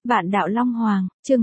Vạn đạo Long Hoàng, chương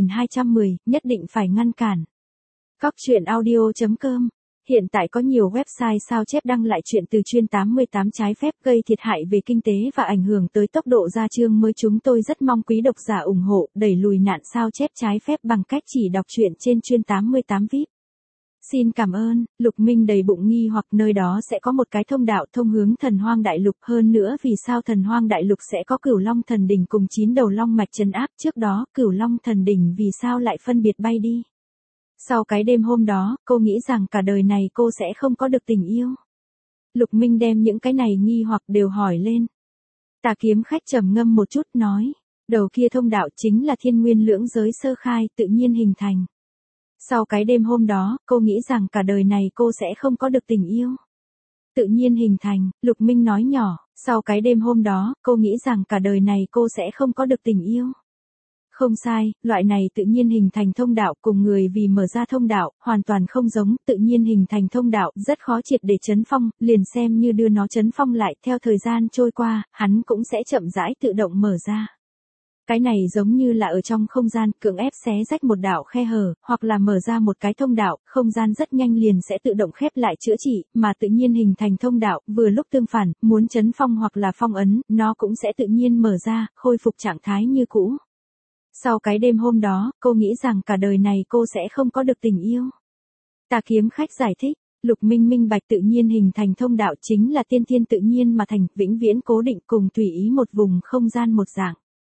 2210, nhất định phải ngăn cản. Cóc truyện audio.com. Hiện tại có nhiều website sao chép đăng lại chuyện từ chuyên 88 trái phép gây thiệt hại về kinh tế và ảnh hưởng tới tốc độ ra chương mới. Chúng tôi rất mong quý độc giả ủng hộ, đẩy lùi nạn sao chép trái phép bằng cách chỉ đọc truyện trên chuyên 88 VIP. Xin cảm ơn. Lục Minh đầy bụng nghi hoặc nơi đó sẽ có một cái thông đạo thông hướng Thần Hoang Đại Lục, hơn nữa vì sao Thần Hoang Đại Lục sẽ có Cửu Long Thần Đỉnh cùng 9 đầu long mạch trấn áp, trước đó Cửu Long Thần Đỉnh vì sao lại phân biệt bay đi. Sau cái đêm hôm đó, cô nghĩ rằng cả đời này cô sẽ không có được tình yêu. Lục Minh đem những cái này nghi hoặc đều hỏi lên. Tà kiếm khách trầm ngâm một chút nói, đầu kia thông đạo chính là thiên nguyên lưỡng giới sơ khai tự nhiên hình thành. Sau cái đêm hôm đó, cô nghĩ rằng cả đời này cô sẽ không có được tình yêu. Tự nhiên hình thành, Lục Minh nói nhỏ, sau cái đêm hôm đó, cô nghĩ rằng cả đời này cô sẽ không có được tình yêu. Không sai, loại này tự nhiên hình thành thông đạo cùng người vì mở ra thông đạo, hoàn toàn không giống, tự nhiên hình thành thông đạo rất khó triệt để chấn phong, liền xem như đưa nó chấn phong lại, theo thời gian trôi qua, hắn cũng sẽ chậm rãi tự động mở ra. Cái này giống như là ở trong không gian, cưỡng ép xé rách một đạo khe hở, hoặc là mở ra một cái thông đạo, không gian rất nhanh liền sẽ tự động khép lại chữa trị, mà tự nhiên hình thành thông đạo, vừa lúc tương phản, muốn chấn phong hoặc là phong ấn, nó cũng sẽ tự nhiên mở ra, khôi phục trạng thái như cũ. Sau cái đêm hôm đó, cô nghĩ rằng cả đời này cô sẽ không có được tình yêu. Tà kiếm khách giải thích, Lục Minh minh bạch tự nhiên hình thành thông đạo chính là tiên thiên tự nhiên mà thành, vĩnh viễn cố định cùng tùy ý một vùng không gian một dạng.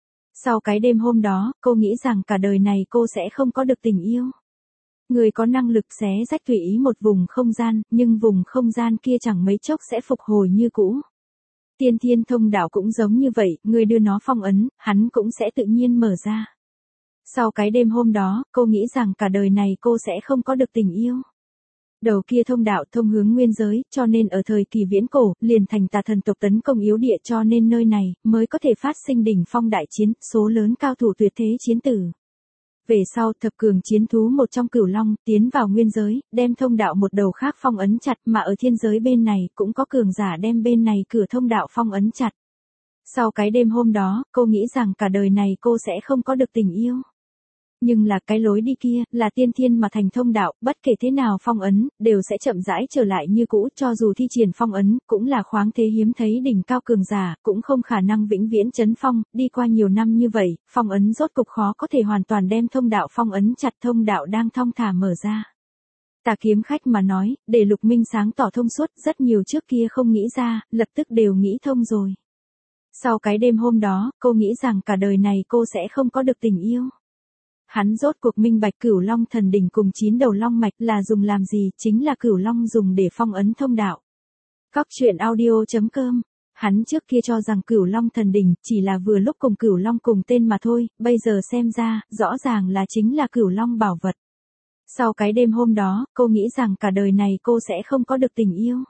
Sau cái đêm hôm đó, cô nghĩ rằng cả đời này cô sẽ không có được tình yêu. Người có năng lực xé rách tùy ý một vùng không gian, nhưng vùng không gian kia chẳng mấy chốc sẽ phục hồi như cũ. Tiên thiên thông đạo cũng giống như vậy, người đưa nó phong ấn, hắn cũng sẽ tự nhiên mở ra. Sau cái đêm hôm đó, cô nghĩ rằng cả đời này cô sẽ không có được tình yêu. Đầu kia thông đạo thông hướng nguyên giới, cho nên ở thời kỳ viễn cổ, liền thành tà thần tộc tấn công yếu địa, cho nên nơi này mới có thể phát sinh đỉnh phong đại chiến, số lớn cao thủ tuyệt thế chiến tử. Về sau, thập cường chiến thú một trong Cửu Long tiến vào nguyên giới, đem thông đạo một đầu khác phong ấn chặt, mà ở thiên giới bên này cũng có cường giả đem bên này cửa thông đạo phong ấn chặt. Sau cái đêm hôm đó, cô nghĩ rằng cả đời này cô sẽ không có được tình yêu. Nhưng là cái lối đi kia, là tiên thiên mà thành thông đạo, bất kể thế nào phong ấn, đều sẽ chậm rãi trở lại như cũ, cho dù thi triển phong ấn, cũng là khoáng thế hiếm thấy đỉnh cao cường giả, cũng không khả năng vĩnh viễn chấn phong, đi qua nhiều năm như vậy, phong ấn rốt cục khó có thể hoàn toàn đem thông đạo phong ấn chặt, thông đạo đang thong thả mở ra. Tà kiếm khách mà nói, để Lục Minh sáng tỏ thông suốt, rất nhiều trước kia không nghĩ ra, lập tức đều nghĩ thông rồi. Sau cái đêm hôm đó, cô nghĩ rằng cả đời này cô sẽ không có được tình yêu. Hắn rốt cuộc minh bạch Cửu Long Thần Đỉnh cùng 9 đầu long mạch là dùng làm gì, chính là Cửu Long dùng để phong ấn thông đạo. Cóc truyện audio.com. Hắn trước kia cho rằng Cửu Long Thần Đỉnh chỉ là vừa lúc cùng Cửu Long cùng tên mà thôi, bây giờ xem ra, rõ ràng là chính là Cửu Long bảo vật. Sau cái đêm hôm đó, cô nghĩ rằng cả đời này cô sẽ không có được tình yêu.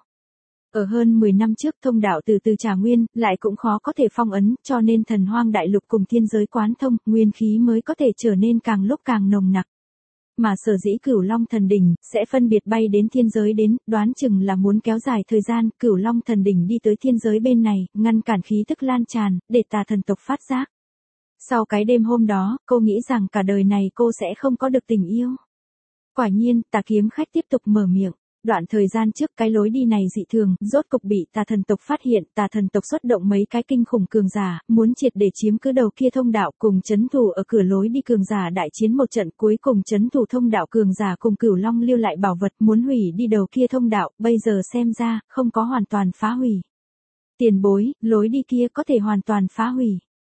Ở hơn 10 năm trước thông đạo từ từ trả nguyên, lại cũng khó có thể phong ấn, cho nên Thần Hoang Đại Lục cùng thiên giới quán thông, nguyên khí mới có thể trở nên càng lúc càng nồng nặc. Mà sở dĩ Cửu Long Thần Đỉnh sẽ phân biệt bay đến thiên giới đến, đoán chừng là muốn kéo dài thời gian, Cửu Long Thần Đỉnh đi tới thiên giới bên này, ngăn cản khí tức lan tràn, để tà thần tộc phát giác. Sau cái đêm hôm đó, cô nghĩ rằng cả đời này cô sẽ không có được tình yêu. Quả nhiên, tà kiếm khách tiếp tục mở miệng. Đoạn thời gian trước cái lối đi này dị thường, rốt cục bị tà thần tộc phát hiện, tà thần tộc xuất động mấy cái kinh khủng cường giả, muốn triệt để chiếm cứ đầu kia thông đạo cùng trấn thủ ở cửa lối đi cường giả đại chiến một trận, cuối cùng trấn thủ thông đạo cường giả cùng Cửu Long lưu lại bảo vật muốn hủy đi đầu kia thông đạo, bây giờ xem ra, không có hoàn toàn phá hủy. Tiền bối, lối đi kia có thể hoàn toàn phá hủy.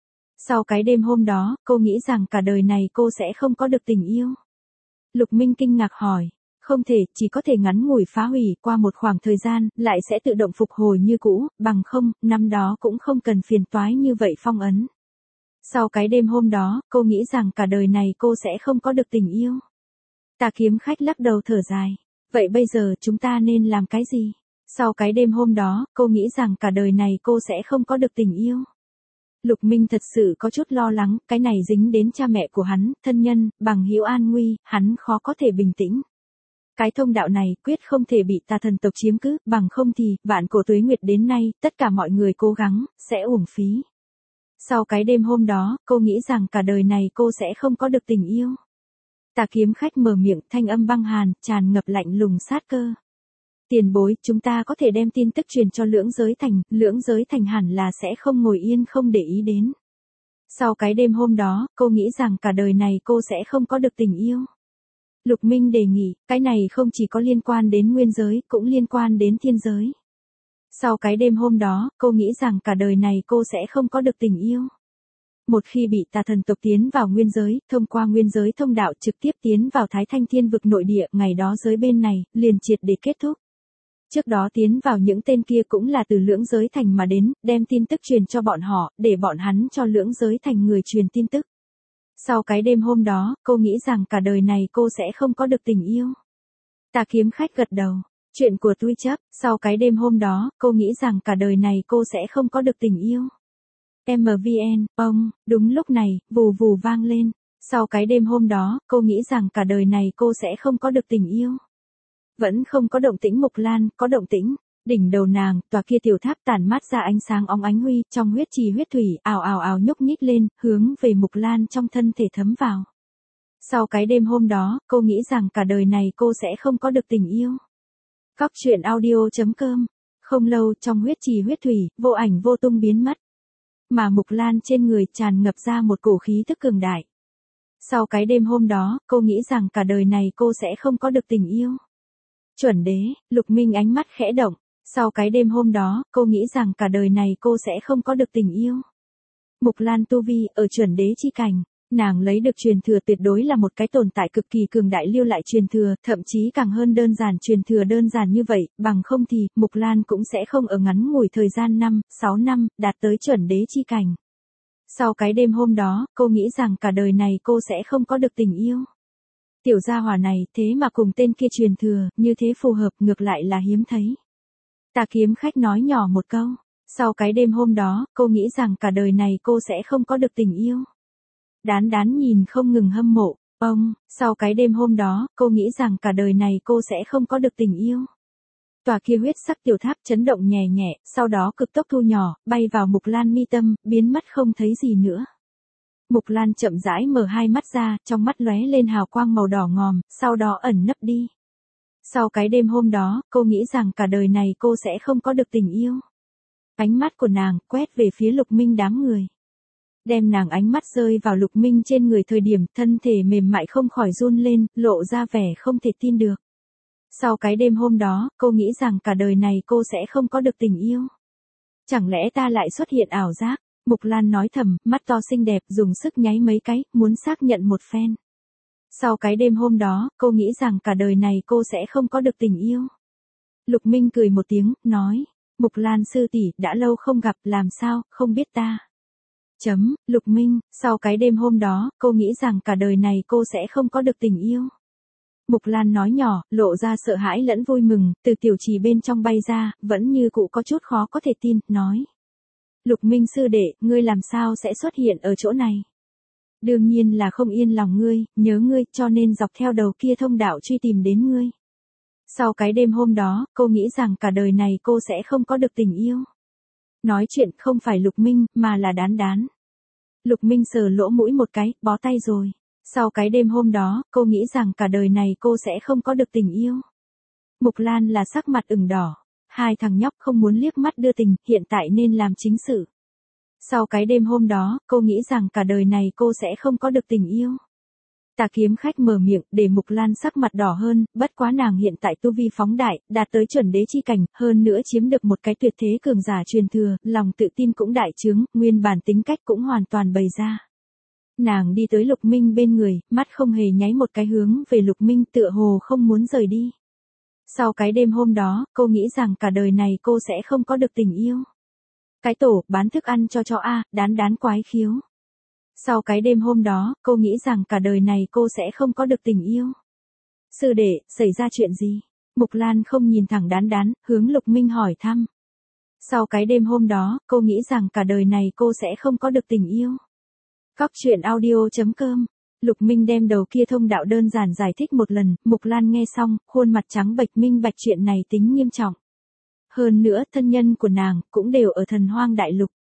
Sau cái đêm hôm đó, cô nghĩ rằng cả đời này cô sẽ không có được tình yêu. Lục Minh kinh ngạc hỏi. Không thể, chỉ có thể ngắn ngủi phá hủy, qua một khoảng thời gian, lại sẽ tự động phục hồi như cũ, bằng không, năm đó cũng không cần phiền toái như vậy phong ấn. Sau cái đêm hôm đó, cô nghĩ rằng cả đời này cô sẽ không có được tình yêu. Tà kiếm khách lắc đầu thở dài. Vậy bây giờ chúng ta nên làm cái gì? Sau cái đêm hôm đó, cô nghĩ rằng cả đời này cô sẽ không có được tình yêu. Lục Minh thật sự có chút lo lắng, cái này dính đến cha mẹ của hắn, thân nhân, bằng hữu an nguy, hắn khó có thể bình tĩnh. Cái thông đạo này quyết không thể bị tà thần tộc chiếm cứ, bằng không thì, vạn cổ tuế nguyệt đến nay, tất cả mọi người cố gắng, sẽ uổng phí. Sau cái đêm hôm đó, cô nghĩ rằng cả đời này cô sẽ không có được tình yêu. Tà kiếm khách mở miệng, thanh âm băng hàn, tràn ngập lạnh lùng sát cơ. Tiền bối, chúng ta có thể đem tin tức truyền cho Lưỡng Giới Thành hẳn là sẽ không ngồi yên không để ý đến. Sau cái đêm hôm đó, cô nghĩ rằng cả đời này cô sẽ không có được tình yêu. Lục Minh đề nghị, cái này không chỉ có liên quan đến nguyên giới, cũng liên quan đến thiên giới. Sau cái đêm hôm đó, cô nghĩ rằng cả đời này cô sẽ không có được tình yêu. Một khi bị tà thần tộc tiến vào nguyên giới, thông qua nguyên giới thông đạo trực tiếp tiến vào Thái Thanh Thiên vực nội địa, ngày đó giới bên này, liền triệt để kết thúc. Trước đó tiến vào những tên kia cũng là từ Lưỡng Giới Thành mà đến, đem tin tức truyền cho bọn họ, để bọn hắn cho Lưỡng Giới Thành người truyền tin tức. Sau cái đêm hôm đó, cô nghĩ rằng cả đời này cô sẽ không có được tình yêu. Tà kiếm khách gật đầu. Chuyện của Tui chấp, sau cái đêm hôm đó, cô nghĩ rằng cả đời này cô sẽ không có được tình yêu. MVN, đúng lúc này, vù vù vang lên. Sau cái đêm hôm đó, cô nghĩ rằng cả đời này cô sẽ không có được tình yêu. Vẫn không có động tĩnh Mục Lan, có động tĩnh. Đỉnh đầu nàng, tòa kia tiểu tháp tản mát ra ánh sáng óng ánh huy, trong huyết trì huyết thủy, ào ào ào nhúc nhích lên, hướng về Mục Lan trong thân thể thấm vào. Sau cái đêm hôm đó, cô nghĩ rằng cả đời này cô sẽ không có được tình yêu. Cóc truyện audio.com. Không lâu, trong huyết trì huyết thủy, vô ảnh vô tung biến mất. Mà Mục Lan trên người tràn ngập ra một cổ khí tức cường đại. Sau cái đêm hôm đó, cô nghĩ rằng cả đời này cô sẽ không có được tình yêu. Chuẩn đế, Lục Minh ánh mắt khẽ động. Sau cái đêm hôm đó, cô nghĩ rằng cả đời này cô sẽ không có được tình yêu. Mục Lan tu vi ở chuẩn đế chi cảnh. Nàng lấy được truyền thừa tuyệt đối là một cái tồn tại cực kỳ cường đại lưu lại truyền thừa, thậm chí càng hơn đơn giản truyền thừa đơn giản như vậy, bằng không thì, Mục Lan cũng sẽ không ở ngắn ngủi thời gian 6 năm, đạt tới chuẩn đế chi cảnh. Sau cái đêm hôm đó, cô nghĩ rằng cả đời này cô sẽ không có được tình yêu. Tiểu gia hỏa này, thế mà cùng tên kia truyền thừa, như thế phù hợp, ngược lại là hiếm thấy. Tà kiếm khách nói nhỏ một câu, sau cái đêm hôm đó, cô nghĩ rằng cả đời này cô sẽ không có được tình yêu. Đán đán nhìn không ngừng hâm mộ, sau cái đêm hôm đó, cô nghĩ rằng cả đời này cô sẽ không có được tình yêu. Tòa kia huyết sắc tiểu tháp chấn động nhẹ nhẹ, sau đó cực tốc thu nhỏ, bay vào Mục Lan mi tâm, biến mất không thấy gì nữa. Mục Lan chậm rãi mở hai mắt ra, trong mắt lóe lên hào quang màu đỏ ngòm, sau đó ẩn nấp đi. Sau cái đêm hôm đó, cô nghĩ rằng cả đời này cô sẽ không có được tình yêu. Ánh mắt của nàng quét về phía Lục Minh đám người. Đem nàng ánh mắt rơi vào Lục Minh trên người thời điểm thân thể mềm mại không khỏi run lên, lộ ra vẻ không thể tin được. Sau cái đêm hôm đó, cô nghĩ rằng cả đời này cô sẽ không có được tình yêu. Chẳng lẽ ta lại xuất hiện ảo giác? Mục Lan nói thầm, mắt to xinh đẹp, dùng sức nháy mấy cái, muốn xác nhận một phen. Sau cái đêm hôm đó, cô nghĩ rằng cả đời này cô sẽ không có được tình yêu. Lục Minh cười một tiếng, nói, Mục Lan sư tỷ, đã lâu không gặp, làm sao, không biết ta. Lục Minh, sau cái đêm hôm đó, cô nghĩ rằng cả đời này cô sẽ không có được tình yêu. Mục Lan nói nhỏ, lộ ra sợ hãi lẫn vui mừng, từ tiểu trì bên trong bay ra, vẫn như cũ có chút khó có thể tin, nói. Lục Minh sư đệ, ngươi làm sao sẽ xuất hiện ở chỗ này? Đương nhiên là không yên lòng ngươi, nhớ ngươi, cho nên dọc theo đầu kia thông đạo truy tìm đến ngươi. Sau cái đêm hôm đó, cô nghĩ rằng cả đời này cô sẽ không có được tình yêu. Nói chuyện không phải Lục Minh, mà là Đán Đán. Lục Minh sờ lỗ mũi một cái, bó tay rồi. Sau cái đêm hôm đó, cô nghĩ rằng cả đời này cô sẽ không có được tình yêu. Mục Lan là sắc mặt ửng đỏ. Hai thằng nhóc không muốn liếc mắt đưa tình, hiện tại nên làm chính sự. Sau cái đêm hôm đó, cô nghĩ rằng cả đời này cô sẽ không có được tình yêu. Tà kiếm khách mở miệng, để Mục Lan sắc mặt đỏ hơn, bất quá nàng hiện tại tu vi phóng đại, đạt tới chuẩn đế chi cảnh, hơn nữa chiếm được một cái tuyệt thế cường giả truyền thừa, lòng tự tin cũng đại trướng, nguyên bản tính cách cũng hoàn toàn bày ra. Nàng đi tới Lục Minh bên người, mắt không hề nháy một cái hướng về Lục Minh, tựa hồ không muốn rời đi. Sau cái đêm hôm đó, cô nghĩ rằng cả đời này cô sẽ không có được tình yêu. Cái tổ, bán thức ăn cho A, Đán Đán quái khiếu. Sau cái đêm hôm đó, cô nghĩ rằng cả đời này cô sẽ không có được tình yêu. Sư đệ, xảy ra chuyện gì? Mục Lan không nhìn thẳng Đán Đán, hướng Lục Minh hỏi thăm. Sau cái đêm hôm đó, cô nghĩ rằng cả đời này cô sẽ không có được tình yêu. Cóc truyện audio.com. Lục Minh đem đầu kia thông đạo đơn giản giải thích một lần, Mục Lan nghe xong, khuôn mặt trắng bệch minh bạch chuyện này tính nghiêm trọng. Hơn nữa, thân nhân của nàng, cũng đều ở Thần Hoang Đại Lục.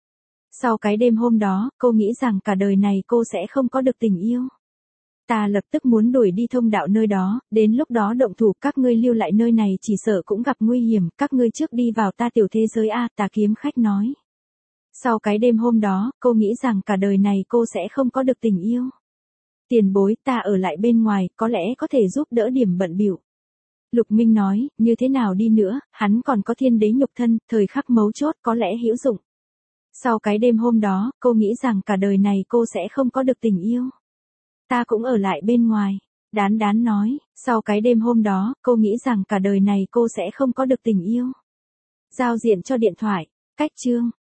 Sau cái đêm hôm đó, cô nghĩ rằng cả đời này cô sẽ không có được tình yêu. Ta lập tức muốn đuổi đi thông đạo nơi đó, đến lúc đó động thủ, các ngươi lưu lại nơi này chỉ sợ cũng gặp nguy hiểm, các ngươi trước đi vào ta tiểu thế giới a, Tà kiếm khách nói. Sau cái đêm hôm đó, cô nghĩ rằng cả đời này cô sẽ không có được tình yêu. Tiền bối, ta ở lại bên ngoài, có lẽ có thể giúp đỡ điểm bận bịu. Lục Minh nói, như thế nào đi nữa, hắn còn có thiên đế nhục thân, thời khắc mấu chốt có lẽ hữu dụng. Sau cái đêm hôm đó, cô nghĩ rằng cả đời này cô sẽ không có được tình yêu. Ta cũng ở lại bên ngoài. Đán Đán nói, sau cái đêm hôm đó, cô nghĩ rằng cả đời này cô sẽ không có được tình yêu. Giao diện cho điện thoại, cách chương.